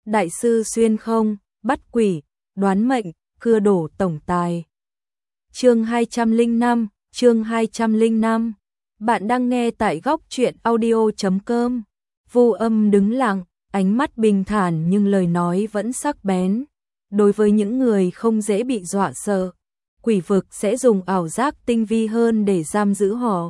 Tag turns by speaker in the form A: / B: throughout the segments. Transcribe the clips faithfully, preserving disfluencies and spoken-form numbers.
A: đại sư xuyên không, bắt quỷ, đoán mệnh, cưa đổ tổng tài. Chương hai trăm lẻ năm, chương hai trăm lẻ năm. Bạn đang nghe tại góc truyện audio chấm com. Vu Âm đứng lặng, ánh mắt bình thản nhưng lời nói vẫn sắc bén. Đối với những người không dễ bị dọa sợ, quỷ vực sẽ dùng ảo giác tinh vi hơn để giam giữ họ.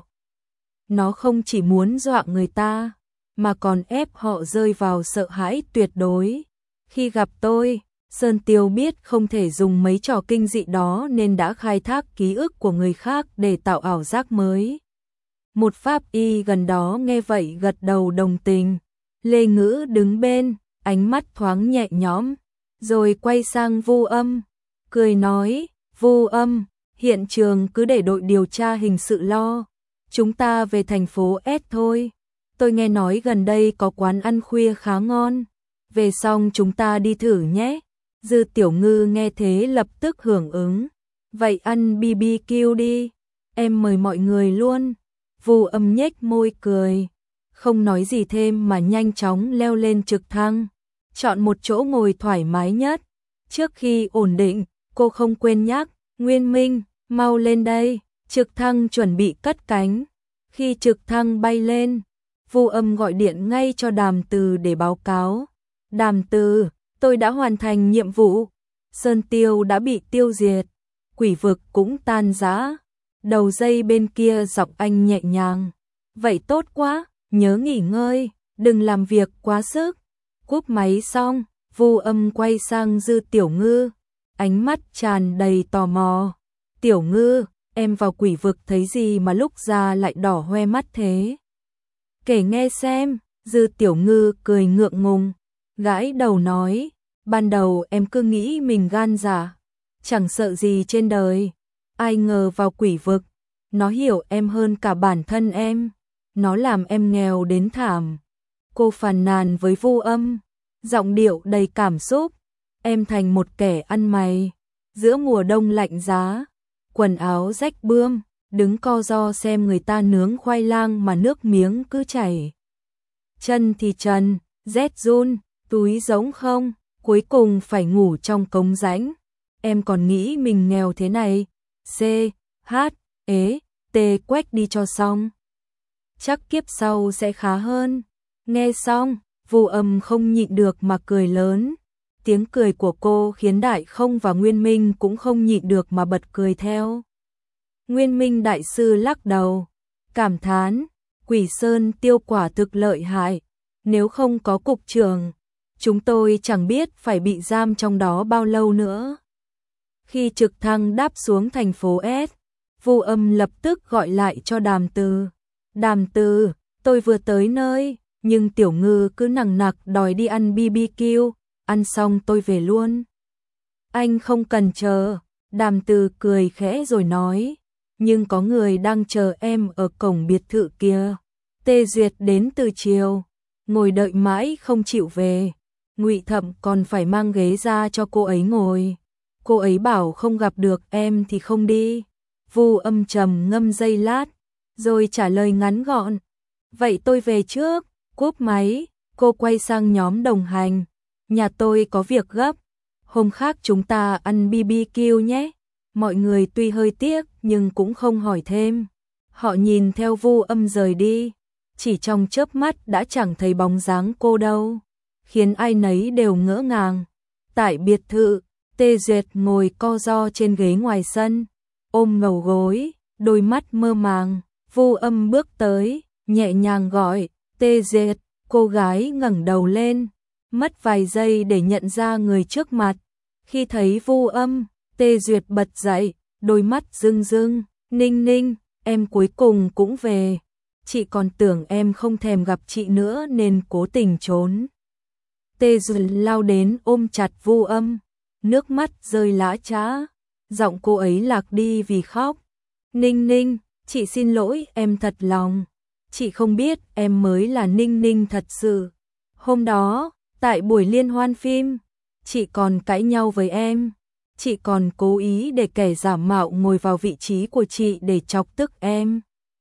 A: Nó không chỉ muốn dọa người ta, mà còn ép họ rơi vào sợ hãi tuyệt đối. Khi gặp tôi, Sơn Tiêu biết không thể dùng mấy trò kinh dị đó nên đã khai thác ký ức của người khác để tạo ảo giác mới. Một pháp y gần đó nghe vậy gật đầu đồng tình. Lê Ngữ đứng bên, ánh mắt thoáng nhẹ nhõm, rồi quay sang Vu Âm, cười nói, Vu Âm, hiện trường cứ để đội điều tra hình sự lo. Chúng ta về thành phố S thôi. Tôi nghe nói gần đây có quán ăn khuya khá ngon. Về xong chúng ta đi thử nhé. Dư Tiểu Ngư nghe thế lập tức hưởng ứng. Vậy ăn bê bê kiu đi. Em mời mọi người luôn. Vu Âm nhếch môi cười. Không nói gì thêm mà nhanh chóng leo lên trực thăng. Chọn một chỗ ngồi thoải mái nhất. Trước khi ổn định, cô không quên nhắc. Nguyên Minh, mau lên đây. Trực thăng chuẩn bị cất cánh. Khi trực thăng bay lên, Vu Âm gọi điện ngay cho Đàm Từ để báo cáo. Đàm Từ, tôi đã hoàn thành nhiệm vụ. Sơn Tiêu đã bị tiêu diệt. Quỷ vực cũng tan rã. Đầu dây bên kia giọng anh nhẹ nhàng. Vậy tốt quá, nhớ nghỉ ngơi, đừng làm việc quá sức. Cúp máy xong, Vu Âm quay sang Dư Tiểu Ngư. Ánh mắt tràn đầy tò mò. Tiểu Ngư, em vào quỷ vực thấy gì mà lúc ra lại đỏ hoe mắt thế? Kể nghe xem. Dư Tiểu Ngư cười ngượng ngùng, gãi đầu nói, ban đầu em cứ nghĩ mình gan dạ, chẳng sợ gì trên đời. Ai ngờ vào quỷ vực, nó hiểu em hơn cả bản thân em, nó làm em nghèo đến thảm. Cô phàn nàn với Vu Âm, giọng điệu đầy cảm xúc, em thành một kẻ ăn mày, giữa mùa đông lạnh giá, quần áo rách bươm, đứng co ro xem người ta nướng khoai lang mà nước miếng cứ chảy. Chân thì trần, rét run, túi giống không, cuối cùng phải ngủ trong cống rãnh. Em còn nghĩ mình nghèo thế này. C, H, ế, T quách đi cho xong. Chắc kiếp sau sẽ khá hơn. Nghe xong, Vu Âm không nhịn được mà cười lớn. Tiếng cười của cô khiến Đại Không và Nguyên Minh cũng không nhịn được mà bật cười theo. Nguyên Minh đại sư lắc đầu, cảm thán, Quỷ Sơn Tiêu quả thực lợi hại, nếu không có cục trưởng, chúng tôi chẳng biết phải bị giam trong đó bao lâu nữa. Khi trực thăng đáp xuống thành phố S, Vu Âm lập tức gọi lại cho Đàm Từ. Đàm Từ, tôi vừa tới nơi, nhưng Tiểu Ngư cứ nằng nặc đòi đi ăn bê bê kiu, ăn xong tôi về luôn. Anh không cần chờ, Đàm Từ cười khẽ rồi nói, nhưng có người đang chờ em ở cổng biệt thự kia. Tê Duyệt đến từ chiều, ngồi đợi mãi không chịu về. Ngụy Thẩm còn phải mang ghế ra cho cô ấy ngồi. Cô ấy bảo không gặp được em thì không đi. Vu Âm trầm ngâm giây lát, rồi trả lời ngắn gọn. Vậy tôi về trước. Cúp máy, cô quay sang nhóm đồng hành. Nhà tôi có việc gấp. Hôm khác chúng ta ăn bê bê kiu nhé. Mọi người tuy hơi tiếc nhưng cũng không hỏi thêm. Họ nhìn theo Vu Âm rời đi. Chỉ trong chớp mắt đã chẳng thấy bóng dáng cô đâu, khiến ai nấy đều ngỡ ngàng. Tại biệt thự, Tê Duyệt ngồi co ro trên ghế ngoài sân, ôm ngầu gối, đôi mắt mơ màng. Vu Âm bước tới, nhẹ nhàng gọi, Tê Duyệt. Cô gái ngẩng đầu lên, mất vài giây để nhận ra người trước mặt. Khi thấy Vu Âm, Tê Duyệt bật dậy, đôi mắt rưng rưng, Ninh Ninh, em cuối cùng cũng về. Chị còn tưởng em không thèm gặp chị nữa nên cố tình trốn. Tê Duyệt lao đến ôm chặt Vu Âm, nước mắt rơi lã chã, giọng cô ấy lạc đi vì khóc. Ninh Ninh, chị xin lỗi em thật lòng. Chị không biết em mới là Ninh Ninh thật sự. Hôm đó, tại buổi liên hoan phim, chị còn cãi nhau với em. Chị còn cố ý để kẻ giả mạo ngồi vào vị trí của chị để chọc tức em.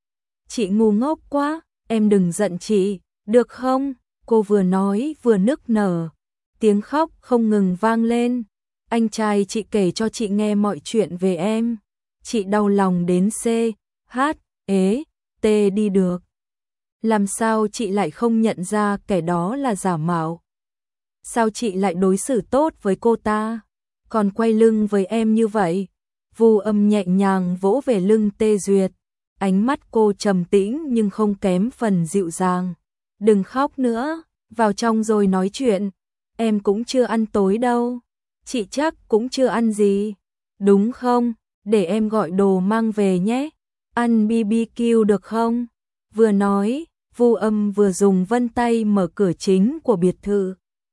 A: Chị ngu ngốc quá, em đừng giận chị, được không? Cô vừa nói vừa nức nở. tiếng khóc không ngừng vang lên. Anh trai chị kể cho chị nghe mọi chuyện về em. Chị đau lòng đến C, H, ế, T đi được. Làm sao chị lại không nhận ra kẻ đó là giả mạo? Sao chị lại đối xử tốt với cô ta, còn quay lưng với em như vậy? Vu Âm nhẹ nhàng vỗ về lưng Tê Duyệt, ánh mắt cô trầm tĩnh nhưng không kém phần dịu dàng. Đừng khóc nữa, vào trong rồi nói chuyện. Em cũng chưa ăn tối đâu, chị chắc cũng chưa ăn gì, đúng không? Để em gọi đồ mang về nhé. Ăn bê bê kiu được không? Vừa nói, Vu Âm vừa dùng vân tay mở cửa chính của biệt thự,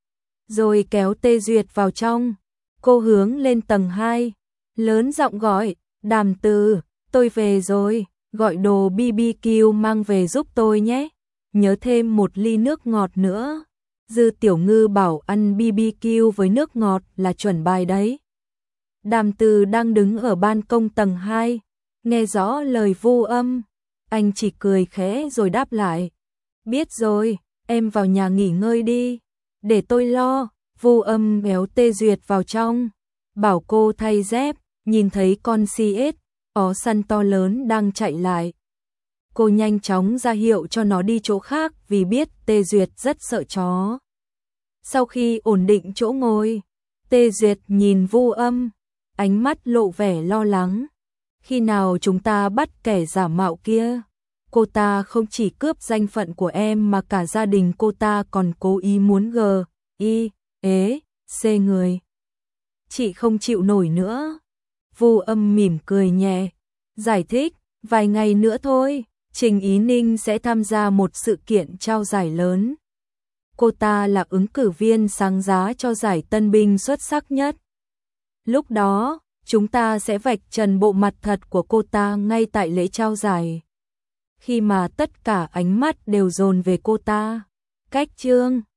A: rồi kéo Tê Duyệt vào trong. Cô hướng lên tầng hai, lớn giọng gọi, Đàm Từ, tôi về rồi, gọi đồ bê bê kiu mang về giúp tôi nhé. Nhớ thêm một ly nước ngọt nữa. Dư Tiểu Ngư bảo ăn bê bê kiu với nước ngọt là chuẩn bài đấy. Đàm Từ đang đứng ở ban công tầng hai, nghe rõ lời Vu Âm, anh chỉ cười khẽ rồi đáp lại. Biết rồi, em vào nhà nghỉ ngơi đi, để tôi lo. Vu Âm béo Tê Duyệt vào trong, bảo cô thay dép, nhìn thấy con xê ét, ó săn to lớn đang chạy lại. Cô nhanh chóng ra hiệu cho nó đi chỗ khác vì biết Tê Duyệt rất sợ chó. Sau khi ổn định chỗ ngồi, Tê Duyệt nhìn Vu Âm, ánh mắt lộ vẻ lo lắng. Khi nào chúng ta bắt kẻ giả mạo kia? Cô ta không chỉ cướp danh phận của em mà cả gia đình cô ta còn cố ý muốn g, y, ế, c người. Chị không chịu nổi nữa. Vu Âm mỉm cười nhẹ, giải thích, vài ngày nữa thôi, Trình Ý Ninh sẽ tham gia một sự kiện trao giải lớn. Cô ta là ứng cử viên sáng giá cho giải tân binh xuất sắc nhất. Lúc đó, chúng ta sẽ vạch trần bộ mặt thật của cô ta ngay tại lễ trao giải. Khi mà tất cả ánh mắt đều dồn về cô ta. Cách chương